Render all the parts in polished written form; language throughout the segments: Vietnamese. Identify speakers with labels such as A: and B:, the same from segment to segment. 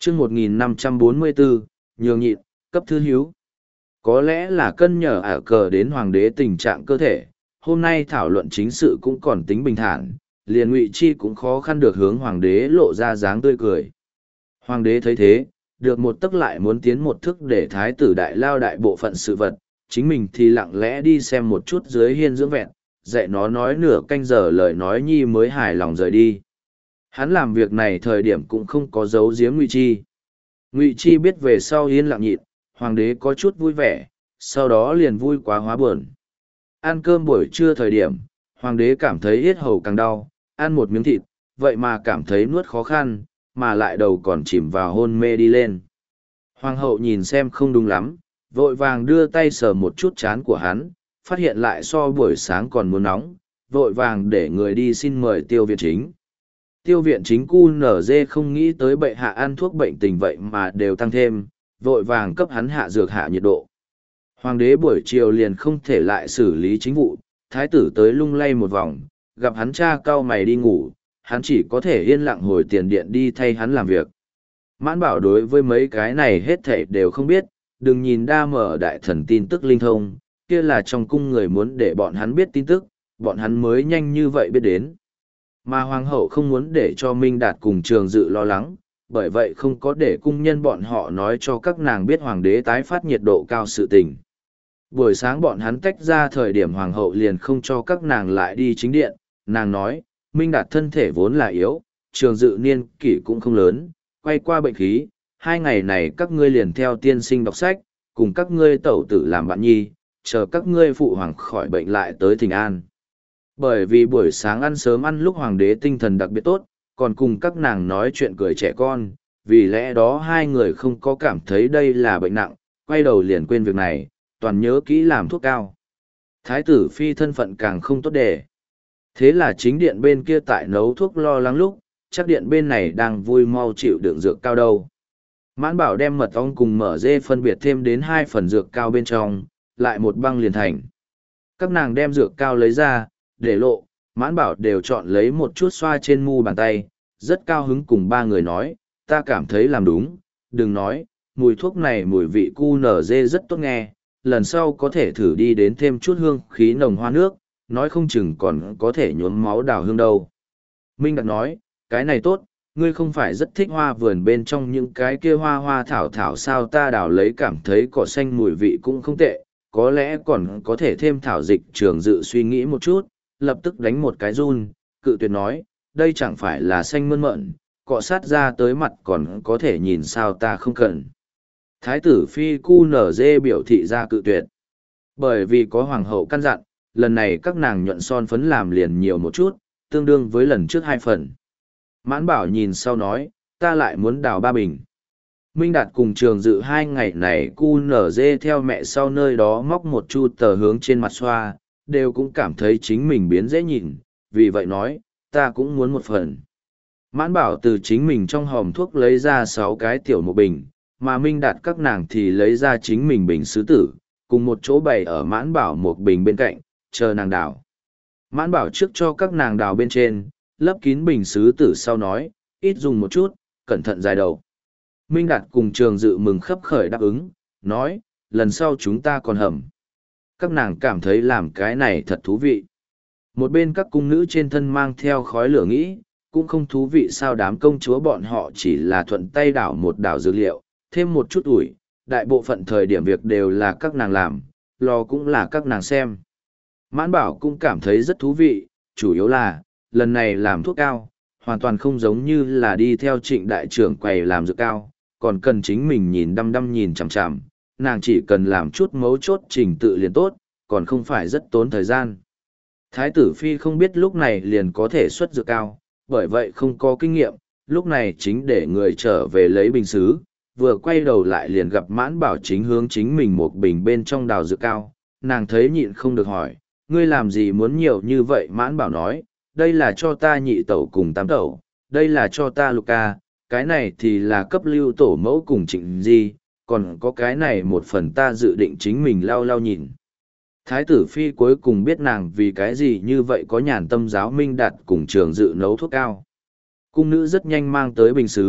A: chương 1544, nhường nhịn, cấp thư hiếu. Có lẽ là cân nhờ ả cờ đến hoàng đế tình trạng cơ thể, hôm nay thảo luận chính sự cũng còn tính bình thản, liền Ngụy Chi cũng khó khăn được hướng hoàng đế lộ ra dáng tươi cười. Hoàng đế thấy thế, được một tấc lại muốn tiến một thước để thái tử đại lao đại bộ phận sự vật, chính mình thì lặng lẽ đi xem một chút dưới hiên dưỡng vẹn, dạy nó nói nửa canh giờ lời nói nhi mới hài lòng rời đi. Hắn làm việc này thời điểm cũng không có giấu giếm Ngụy Chi. Ngụy Chi biết về sau yên lặng nhịn, hoàng đế có chút vui vẻ, sau đó liền vui quá hóa buồn. Ăn cơm buổi trưa thời điểm, hoàng đế cảm thấy yết hầu càng đau, ăn một miếng thịt, vậy mà cảm thấy nuốt khó khăn, mà lại đầu còn chìm vào hôn mê đi lên. Hoàng hậu nhìn xem không đúng lắm, vội vàng đưa tay sờ một chút trán của hắn, phát hiện lại so buổi sáng còn muốn nóng, vội vàng để người đi xin mời tiêu viện chính. Tiêu viện chính QNZ không nghĩ tới bệ hạ ăn thuốc bệnh tình vậy mà đều tăng thêm, vội vàng cấp hắn hạ dược hạ nhiệt độ. Hoàng đế buổi chiều liền không thể lại xử lý chính vụ, thái tử tới lung lay một vòng, gặp hắn cha cau mày đi ngủ, hắn chỉ có thể yên lặng hồi tiền điện đi thay hắn làm việc. Mãn Bảo đối với mấy cái này hết thảy đều không biết, đừng nhìn đa mở đại thần tin tức linh thông, kia là trong cung người muốn để bọn hắn biết tin tức, bọn hắn mới nhanh như vậy biết đến. Mà hoàng hậu không muốn để cho Minh Đạt cùng Trường Dự lo lắng, bởi vậy không có để cung nhân bọn họ nói cho các nàng biết hoàng đế tái phát nhiệt độ cao sự tình. Buổi sáng bọn hắn tách ra thời điểm hoàng hậu liền không cho các nàng lại đi chính điện, nàng nói, Minh Đạt thân thể vốn là yếu, Trường Dự niên kỷ cũng không lớn, quay qua bệnh khí, 2 ngày này các ngươi liền theo tiên sinh đọc sách, cùng các ngươi tẩu tử làm bạn nhi, chờ các ngươi phụ hoàng khỏi bệnh lại tới Thịnh An. Bởi vì buổi sáng ăn sớm ăn lúc hoàng đế tinh thần đặc biệt tốt, còn cùng các nàng nói chuyện cười trẻ con, vì lẽ đó hai người không có cảm thấy đây là bệnh nặng, quay đầu liền quên việc này, toàn nhớ kỹ làm thuốc cao. Thái tử phi thân phận càng không tốt đề. Thế là chính điện bên kia tại nấu thuốc lo lắng lúc, chắc điện bên này đang vui mau chịu đựng dược cao đâu. Mãn Bảo đem mật ong cùng mở dê phân biệt thêm đến 2 phần dược cao bên trong, lại một băng liền thành. Các nàng đem dược cao lấy ra, để lộ, Mãn Bảo đều chọn lấy một chút xoa trên mu bàn tay, rất cao hứng cùng 3 người nói, ta cảm thấy làm đúng, đừng nói, mùi thuốc này mùi vị QNZ rất tốt nghe, lần sau có thể thử đi đến thêm chút hương khí nồng hoa nước, nói không chừng còn có thể nhuốm máu đào hương đâu. Minh Đạt nói, cái này tốt, ngươi không phải rất thích hoa vườn bên trong những cái kia hoa hoa thảo thảo sao ta đào lấy cảm thấy cỏ xanh mùi vị cũng không tệ, có lẽ còn có thể thêm thảo dịch. Trường Dự suy nghĩ một chút, lập tức đánh một cái run, cự tuyệt nói, đây chẳng phải là xanh mơn mởn, cọ sát ra tới mặt còn có thể nhìn sao ta không cần. Thái tử phi QNZ biểu thị ra cự tuyệt. Bởi vì có hoàng hậu căn dặn, lần này các nàng nhuận son phấn làm liền nhiều một chút, tương đương với lần trước 2 phần. Mãn Bảo nhìn sau nói, ta lại muốn đào 3 bình. Minh Đạt cùng Trường Dự 2 ngày này QNZ theo mẹ sau nơi đó móc một chu tờ hướng trên mặt xoa, đều cũng cảm thấy chính mình biến dễ nhìn, vì vậy nói, ta cũng muốn 1 phần. Mãn Bảo từ chính mình trong hòm thuốc lấy ra 6 cái tiểu một bình, mà Minh Đạt các nàng thì lấy ra chính mình bình sứ tử, cùng một chỗ bày ở Mãn Bảo một bình bên cạnh, chờ nàng đào. Mãn Bảo trước cho các nàng đào bên trên, lấp kín bình sứ tử sau nói, ít dùng một chút, cẩn thận dài đầu. Minh Đạt cùng Trường Dự mừng khấp khởi đáp ứng, nói, lần sau chúng ta còn hầm. Các nàng cảm thấy làm cái này thật thú vị. Một bên các cung nữ trên thân mang theo khói lửa nghĩ, cũng không thú vị sao đám công chúa bọn họ chỉ là thuận tay đảo một đảo dược liệu, thêm một chút ủi, đại bộ phận thời điểm việc đều là các nàng làm, lò cũng là các nàng xem. Mãn Bảo cũng cảm thấy rất thú vị, chủ yếu là, lần này làm thuốc cao, hoàn toàn không giống như là đi theo Trịnh đại trưởng quầy làm dược cao, còn cần chính mình nhìn đăm đăm nhìn chằm chằm, nàng chỉ cần làm chút mấu chốt trình tự liền tốt, còn không phải rất tốn thời gian. Thái tử phi không biết lúc này liền có thể xuất dược cao, bởi vậy không có kinh nghiệm, lúc này chính để người trở về lấy bình xứ, vừa quay đầu lại liền gặp Mãn Bảo chính hướng chính mình một bình bên trong đào dược cao, nàng thấy nhịn không được hỏi, ngươi làm gì muốn nhiều như vậy? Mãn Bảo nói, đây là cho ta nhị tẩu cùng tam tẩu, đây là cho ta lục ca, cái này thì là cấp lưu tổ mẫu cùng Trịnh Di, còn có cái này 1 phần ta dự định chính mình lau lau nhìn. Thái tử phi cuối cùng biết nàng vì cái gì như vậy có nhàn tâm giáo Minh Đạt cùng Trường Dự nấu thuốc cao. Cung nữ rất nhanh mang tới bình xứ,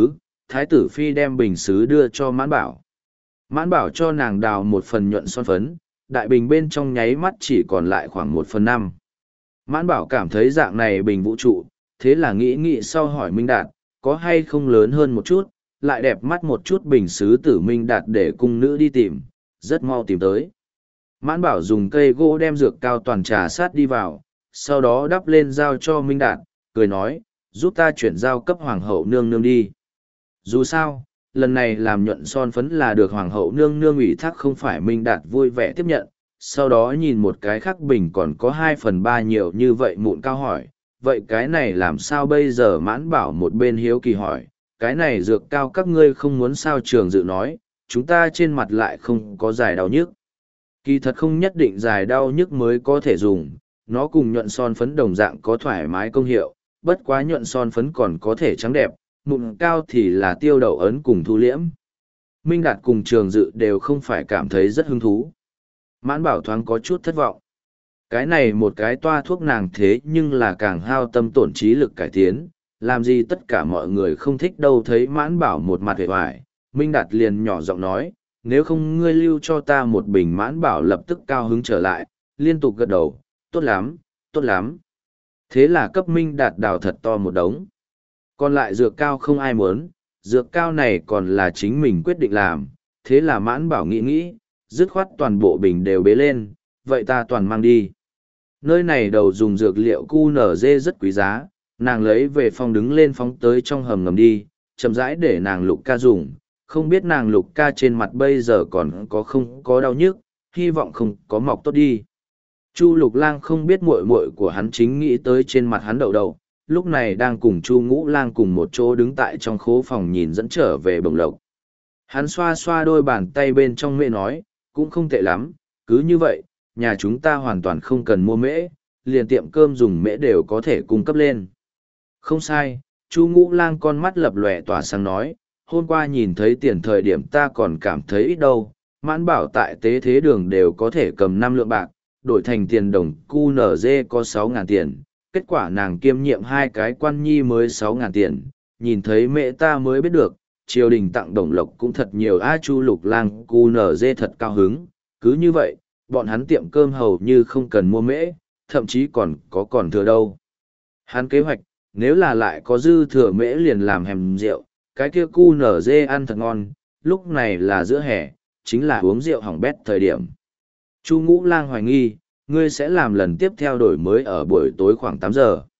A: Thái tử Phi đem bình xứ đưa cho Mãn Bảo. Mãn Bảo cho nàng đào một phần nhuận son phấn, đại bình bên trong nháy mắt chỉ còn lại khoảng 1/5. Mãn Bảo cảm thấy dạng này bình vũ trụ, thế là nghĩ sau hỏi Minh Đạt, có hay không lớn hơn một chút, lại đẹp mắt một chút bình xứ tử Minh Đạt để cung nữ đi tìm, rất mau tìm tới. Mãn Bảo dùng cây gỗ đem dược cao toàn trà sát đi vào, sau đó đắp lên giao cho Minh Đạt, cười nói, giúp ta chuyển giao cấp hoàng hậu nương nương đi. Dù sao, lần này làm nhuận son phấn là được hoàng hậu nương nương ủy thác, không phải. Minh Đạt vui vẻ tiếp nhận, sau đó nhìn một cái khác bình còn có 2/3 nhiều như vậy mụn cao hỏi, vậy cái này làm sao bây giờ? Mãn Bảo một bên hiếu kỳ hỏi, cái này dược cao các ngươi không muốn sao? Trường Dự nói, chúng ta trên mặt lại không có giải đau nhức. Kỳ thật không nhất định giải đau nhức mới có thể dùng, nó cùng nhuận son phấn đồng dạng có thoải mái công hiệu, bất quá nhuận son phấn còn có thể trắng đẹp, mụn cao thì là tiêu đậu ấn cùng thu liễm. Minh Đạt cùng Trường Dự đều không phải cảm thấy rất hứng thú. Mãn Bảo thoáng có chút thất vọng. Cái này một cái toa thuốc nàng thế nhưng là càng hao tâm tổn trí lực cải tiến, làm gì tất cả mọi người không thích đâu. Thấy Mãn Bảo một mặt hề hoài, Minh Đạt liền nhỏ giọng nói, nếu không ngươi lưu cho ta một bình. Mãn Bảo lập tức cao hứng trở lại, liên tục gật đầu, tốt lắm, tốt lắm. Thế là cấp Minh Đạt đào thật to một đống. Còn lại dược cao không ai muốn, dược cao này còn là chính mình quyết định làm, thế là Mãn Bảo nghĩ, dứt khoát toàn bộ bình đều bế lên, vậy ta toàn mang đi. Nơi này đầu dùng dược liệu QNZ rất quý giá, nàng lấy về phòng đứng lên phóng tới trong hầm ngầm đi, chậm rãi để nàng Lục Ca dùng, không biết nàng Lục Ca trên mặt bây giờ còn có không có đau nhức, hy vọng không có mọc tốt đi. Chu Lục Lang không biết muội muội của hắn chính nghĩ tới trên mặt hắn đậu đậu, lúc này đang cùng Chu Ngũ Lang cùng một chỗ đứng tại trong khố phòng nhìn dẫn trở về bồng lộc. Hắn xoa xoa đôi bàn tay bên trong mẹ nói, cũng không tệ lắm, cứ như vậy, nhà chúng ta hoàn toàn không cần mua mễ, liền tiệm cơm dùng mễ đều có thể cung cấp lên. Không sai, Chu Ngũ Lang con mắt lập lòe tỏa sáng nói, hôm qua nhìn thấy tiền thời điểm ta còn cảm thấy ít đâu, Mãn Bảo tại tế thế đường đều có thể cầm 5 lượng bạc, đổi thành tiền đồng QNZ có 6.000 tiền, kết quả nàng kiêm nhiệm 2 cái quan nhi mới 6.000 tiền, nhìn thấy mẹ ta mới biết được, triều đình tặng đồng lộc cũng thật nhiều. Chu Lục Lang QNZ thật cao hứng, cứ như vậy, bọn hắn tiệm cơm hầu như không cần mua mễ, thậm chí còn thừa đâu. Hắn kế hoạch, nếu là lại có dư thừa mễ liền làm hèm rượu, cái kia QNZ ăn thật ngon, lúc này là giữa hè, chính là uống rượu hỏng bét thời điểm. Chu Ngũ Lang hoài nghi, ngươi sẽ làm lần tiếp theo đổi mới ở buổi tối khoảng 8 giờ.